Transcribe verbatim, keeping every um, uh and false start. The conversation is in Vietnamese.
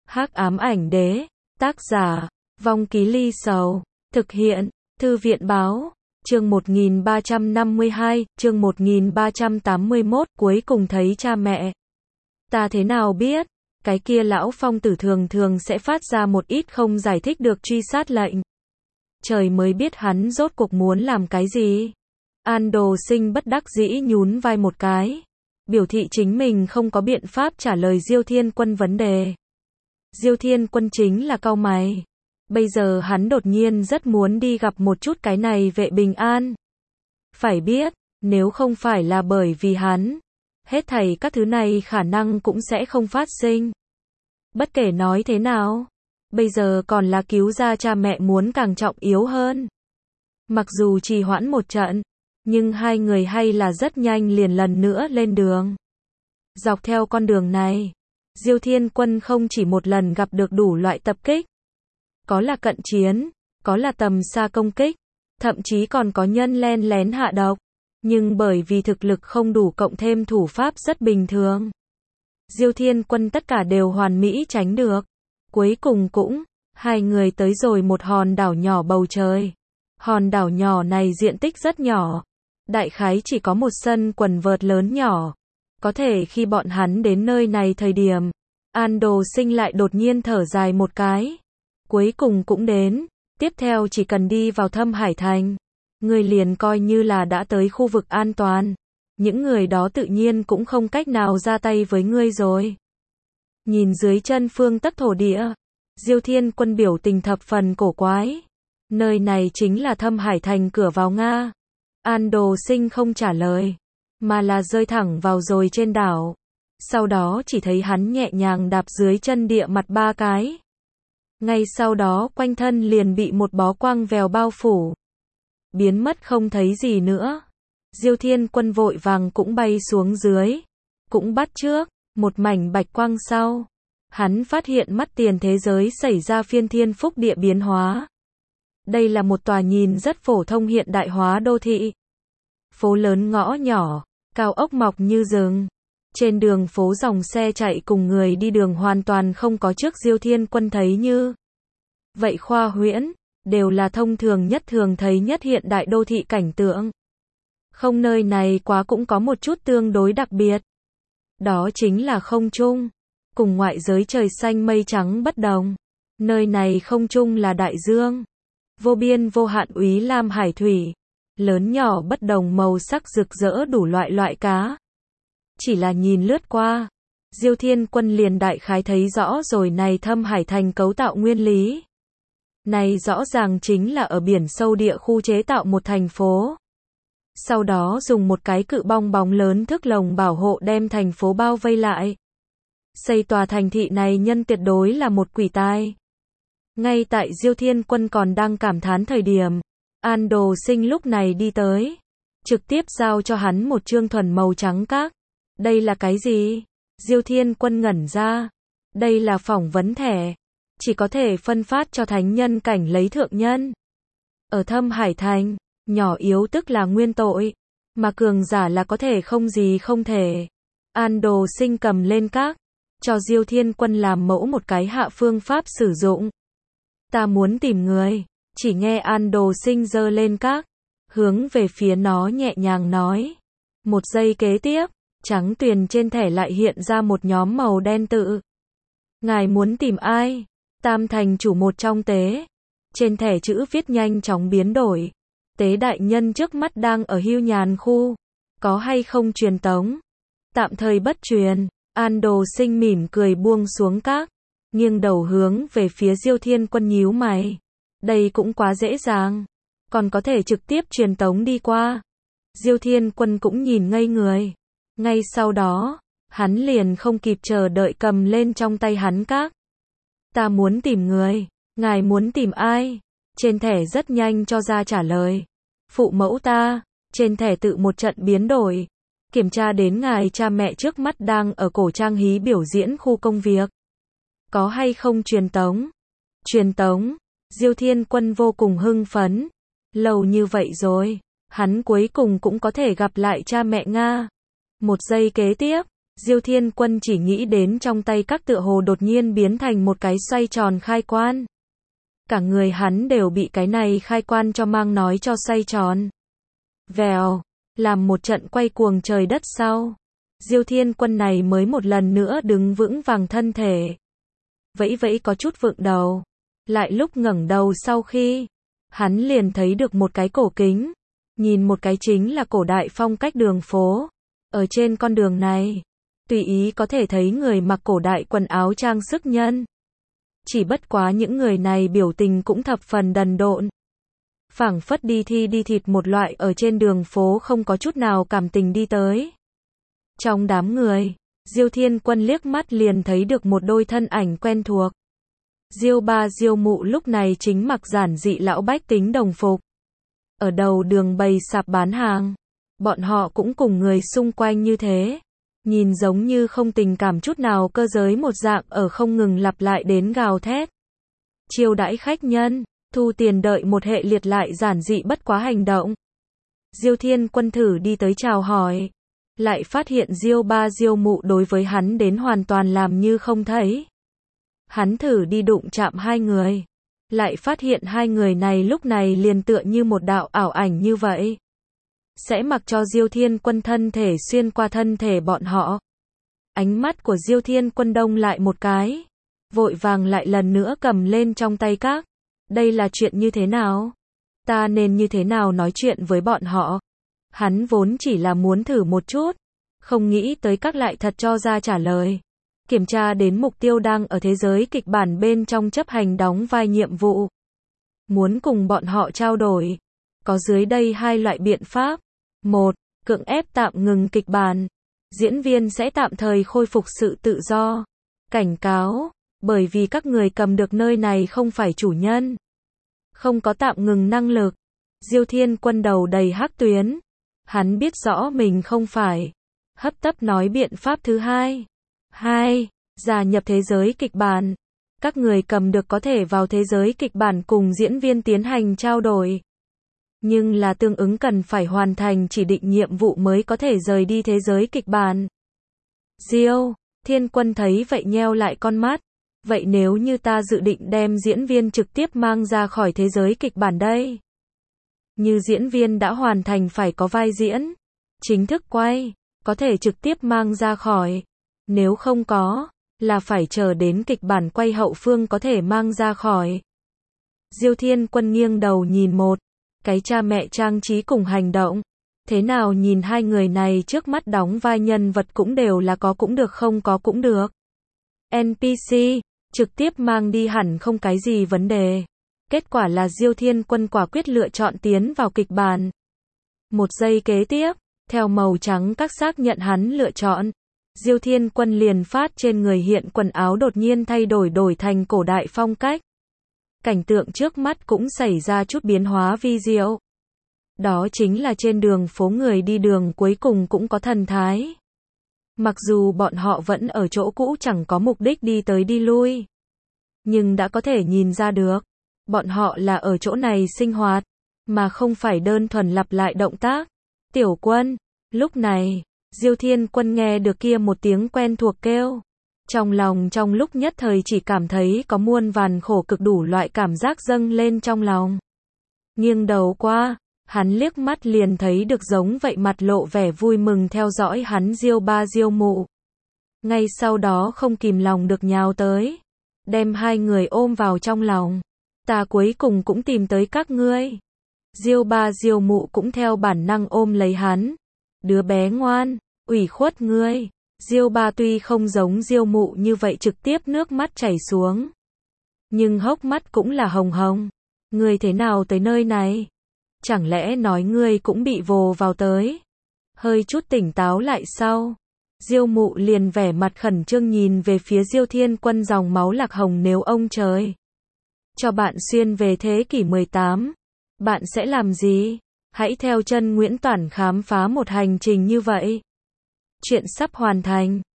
Hắc ám ảnh đế, tác giả, Vong Ký Ly Sầu, thực hiện, Thư viện báo, chương một nghìn ba trăm năm mươi hai, chương một nghìn ba trăm tám mươi mốt, cuối cùng thấy cha mẹ. Ta thế nào biết, cái kia lão phong tử thường thường sẽ phát ra một ít không giải thích được truy sát lệnh. Trời mới biết hắn rốt cuộc muốn làm cái gì. An Đồ Sinh bất đắc dĩ nhún vai một cái, biểu thị chính mình không có biện pháp trả lời Diêu Thiên Quân vấn đề. Diêu Thiên Quân chính là cau mày. Bây giờ hắn đột nhiên rất muốn đi gặp một chút cái này vệ bình an. Phải biết, nếu không phải là bởi vì hắn, hết thảy các thứ này khả năng cũng sẽ không phát sinh. Bất kể nói thế nào, bây giờ còn là cứu ra cha mẹ muốn càng trọng yếu hơn. Mặc dù trì hoãn một trận, nhưng hai người hay là rất nhanh liền lần nữa lên đường. Dọc theo con đường này, Diêu Thiên Quân không chỉ một lần gặp được đủ loại tập kích. Có là cận chiến, có là tầm xa công kích, thậm chí còn có nhân len lén hạ độc. Nhưng bởi vì thực lực không đủ cộng thêm thủ pháp rất bình thường, Diêu Thiên Quân tất cả đều hoàn mỹ tránh được. Cuối cùng cũng, hai người tới rồi một hòn đảo nhỏ bầu trời. Hòn đảo nhỏ này diện tích rất nhỏ, đại khái chỉ có một sân quần vợt lớn nhỏ. Có thể khi bọn hắn đến nơi này thời điểm, An Đồ Sinh lại đột nhiên thở dài một cái. Cuối cùng cũng đến, tiếp theo chỉ cần đi vào Thâm Hải Thành, người liền coi như là đã tới khu vực an toàn. Những người đó tự nhiên cũng không cách nào ra tay với ngươi rồi. Nhìn dưới chân phương tấc thổ địa, Diêu Thiên Quân biểu tình thập phần cổ quái. Nơi này chính là Thâm Hải Thành cửa vào Nga. An Đồ Sinh không trả lời, mà là rơi thẳng vào rồi trên đảo. Sau đó chỉ thấy hắn nhẹ nhàng đạp dưới chân địa mặt ba cái. Ngay sau đó quanh thân liền bị một bó quang vèo bao phủ, biến mất không thấy gì nữa. Diêu Thiên Quân vội vàng cũng bay xuống dưới, cũng bắt trước một mảnh bạch quang sau. Hắn phát hiện mắt tiền thế giới xảy ra phiên thiên phúc địa biến hóa. Đây là một tòa nhìn rất phổ thông hiện đại hóa đô thị. Phố lớn ngõ nhỏ, cao ốc mọc như rừng. Trên đường phố dòng xe chạy cùng người đi đường hoàn toàn không có trước Diêu Thiên Quân thấy như vậy khoa huyễn, đều là thông thường nhất thường thấy nhất hiện đại đô thị cảnh tượng. Không, nơi này quá cũng có một chút tương đối đặc biệt. Đó chính là không trung. Cùng ngoại giới trời xanh mây trắng bất đồng. Nơi này không trung là đại dương. Vô biên vô hạn úy lam hải thủy. Lớn nhỏ bất đồng màu sắc rực rỡ đủ loại loại cá. Chỉ là nhìn lướt qua, Diêu Thiên Quân liền đại khái thấy rõ rồi này Thâm Hải Thành cấu tạo nguyên lý. Này rõ ràng chính là ở biển sâu địa khu chế tạo một thành phố. Sau đó dùng một cái cự bong bóng lớn thức lồng bảo hộ đem thành phố bao vây lại. Xây tòa thành thị này nhân tuyệt đối là một quỷ tai. Ngay tại Diêu Thiên Quân còn đang cảm thán thời điểm, An Đồ Sinh lúc này đi tới, trực tiếp giao cho hắn một trương thuần màu trắng các. Đây là cái gì? Diêu Thiên Quân ngẩn ra. Đây là phỏng vấn thẻ, chỉ có thể phân phát cho thánh nhân cảnh lấy thượng nhân. Ở Thâm Hải Thành, nhỏ yếu tức là nguyên tội, mà cường giả là có thể không gì không thể. An Đồ Sinh cầm lên các, cho Diêu Thiên Quân làm mẫu một cái hạ phương pháp sử dụng. Ta muốn tìm người. Chỉ nghe An Đồ Sinh giơ lên các, hướng về phía nó nhẹ nhàng nói. Một giây kế tiếp, trắng tuyền trên thẻ lại hiện ra một nhóm màu đen tự. Ngài muốn tìm ai? Tam thành chủ một trong tế. Trên thẻ chữ viết nhanh chóng biến đổi. Tế đại nhân trước mắt đang ở hưu nhàn khu. Có hay không truyền tống? Tạm thời bất truyền. An Đồ Sinh mỉm cười buông xuống các, nghiêng đầu hướng về phía Diêu Thiên Quân nhíu mày. Đây cũng quá dễ dàng. Còn có thể trực tiếp truyền tống đi qua. Diêu Thiên Quân cũng nhìn ngây người. Ngay sau đó, hắn liền không kịp chờ đợi cầm lên trong tay hắn các. Ta muốn tìm người. Ngài muốn tìm ai? Trên thẻ rất nhanh cho ra trả lời. Phụ mẫu ta. Trên thẻ tự một trận biến đổi. Kiểm tra đến ngài cha mẹ trước mắt đang ở cổ trang hí biểu diễn khu công việc. Có hay không truyền tống? Truyền tống. Diêu Thiên Quân vô cùng hưng phấn. Lâu như vậy rồi, hắn cuối cùng cũng có thể gặp lại cha mẹ Nga. Một giây kế tiếp, Diêu Thiên Quân chỉ nghĩ đến trong tay các tựa hồ đột nhiên biến thành một cái xoay tròn khai quan. Cả người hắn đều bị cái này khai quan cho mang nói cho xoay tròn. Vèo, làm một trận quay cuồng trời đất sau. Diêu Thiên Quân này mới một lần nữa đứng vững vàng thân thể. Vẫy vẫy có chút vượng đầu. Lại lúc ngẩng đầu sau khi, hắn liền thấy được một cái cổ kính. Nhìn một cái chính là cổ đại phong cách đường phố. Ở trên con đường này, tùy ý có thể thấy người mặc cổ đại quần áo trang sức nhân. Chỉ bất quá những người này biểu tình cũng thập phần đần độn. Phảng phất đi thi đi thịt một loại ở trên đường phố không có chút nào cảm tình đi tới. Trong đám người, Diêu Thiên Quân liếc mắt liền thấy được một đôi thân ảnh quen thuộc. Diêu ba Diêu mụ lúc này chính mặc giản dị lão bách tính đồng phục. Ở đầu đường bày sạp bán hàng. Bọn họ cũng cùng người xung quanh như thế. Nhìn giống như không tình cảm chút nào cơ giới một dạng ở không ngừng lặp lại đến gào thét. Chiêu đãi khách nhân, thu tiền đợi một hệ liệt lại giản dị bất quá hành động. Diêu Thiên Quân thử đi tới chào hỏi. Lại phát hiện Diêu ba Diêu mụ đối với hắn đến hoàn toàn làm như không thấy. Hắn thử đi đụng chạm hai người. Lại phát hiện hai người này lúc này liền tựa như một đạo ảo ảnh như vậy. Sẽ mặc cho Diêu Thiên Quân thân thể xuyên qua thân thể bọn họ. Ánh mắt của Diêu Thiên Quân đông lại một cái. Vội vàng lại lần nữa cầm lên trong tay các. Đây là chuyện như thế nào? Ta nên như thế nào nói chuyện với bọn họ? Hắn vốn chỉ là muốn thử một chút. Không nghĩ tới các lại thật cho ra trả lời. Kiểm tra đến mục tiêu đang ở thế giới kịch bản bên trong chấp hành đóng vai nhiệm vụ. Muốn cùng bọn họ trao đổi. Có dưới đây hai loại biện pháp. Một, cưỡng ép tạm ngừng kịch bản. Diễn viên sẽ tạm thời khôi phục sự tự do. Cảnh cáo, bởi vì các người cầm được nơi này không phải chủ nhân. Không có tạm ngừng năng lực. Diêu Thiên Quân đầu đầy hắc tuyến. Hắn biết rõ mình không phải. Hấp tấp nói biện pháp thứ hai. Hai, gia nhập thế giới kịch bản. Các người cầm được có thể vào thế giới kịch bản cùng diễn viên tiến hành trao đổi. Nhưng là tương ứng cần phải hoàn thành chỉ định nhiệm vụ mới có thể rời đi thế giới kịch bản. Diêu Thiên Quân thấy vậy nheo lại con mắt. Vậy nếu như ta dự định đem diễn viên trực tiếp mang ra khỏi thế giới kịch bản đây? Như diễn viên đã hoàn thành phải có vai diễn, chính thức quay, có thể trực tiếp mang ra khỏi. Nếu không có, là phải chờ đến kịch bản quay hậu phương có thể mang ra khỏi. Diêu Thiên Quân nghiêng đầu nhìn một cái cha mẹ trang trí cùng hành động. Thế nào nhìn hai người này trước mắt đóng vai nhân vật cũng đều là có cũng được không có cũng được. en pê xê, trực tiếp mang đi hẳn không cái gì vấn đề. Kết quả là Diêu Thiên Quân quả quyết lựa chọn tiến vào kịch bản. Một giây kế tiếp, theo màu trắng các xác nhận hắn lựa chọn. Diêu Thiên Quân liền phát trên người hiện quần áo đột nhiên thay đổi đổi thành cổ đại phong cách. Cảnh tượng trước mắt cũng xảy ra chút biến hóa vi diệu. Đó chính là trên đường phố người đi đường cuối cùng cũng có thần thái. Mặc dù bọn họ vẫn ở chỗ cũ chẳng có mục đích đi tới đi lui. Nhưng đã có thể nhìn ra được. Bọn họ là ở chỗ này sinh hoạt. Mà không phải đơn thuần lặp lại động tác. Tiểu Quân. Lúc này, Diêu Thiên Quân nghe được kia một tiếng quen thuộc kêu. Trong lòng trong lúc nhất thời chỉ cảm thấy có muôn vàn khổ cực đủ loại cảm giác dâng lên trong lòng. Nghiêng đầu qua, hắn liếc mắt liền thấy được giống vậy mặt lộ vẻ vui mừng theo dõi hắn Diêu ba Diêu mụ. Ngay sau đó không kìm lòng được nhào tới. Đem hai người ôm vào trong lòng. Ta cuối cùng cũng tìm tới các ngươi. Diêu ba Diêu mụ cũng theo bản năng ôm lấy hắn. Đứa bé ngoan, ủy khuất ngươi. Diêu ba tuy không giống Diêu mụ như vậy trực tiếp nước mắt chảy xuống. Nhưng hốc mắt cũng là hồng hồng. Ngươi thế nào tới nơi này? Chẳng lẽ nói ngươi cũng bị vồ vào tới? Hơi chút tỉnh táo lại sau. Diêu mụ liền vẻ mặt khẩn trương nhìn về phía Diêu Thiên Quân dòng máu lạc hồng nếu ông trời. Cho bạn xuyên về thế kỷ mười tám. Bạn sẽ làm gì? Hãy theo chân Nguyễn Toản khám phá một hành trình như vậy. Chuyện sắp hoàn thành.